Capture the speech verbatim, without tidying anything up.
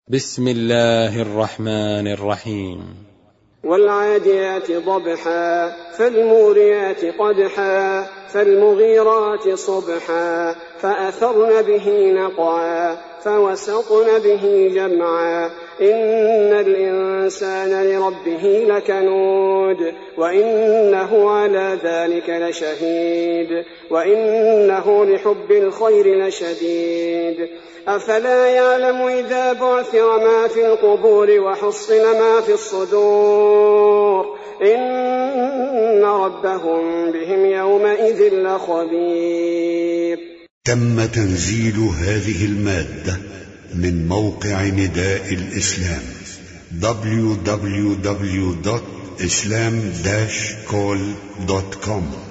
بسم الله الرحمن الرحيم. والعاديات ضبحا فالموريات قدحا فالمغيرات صبحا فأثرن به نقعا فوسطن به جمعا إن الإنسان لربه لكنود وإنه على ذلك لشهيد وإنه لحب الخير لشديد أفلا يعلم إذا بعثر ما في القبور وحصل ما في الصدور إن ربهم بهم يومئذ لخبير. تم تنزيل هذه المادة من موقع نداء الإسلام دبليو دبليو دبليو دوت إسلام داش كول دوت كوم.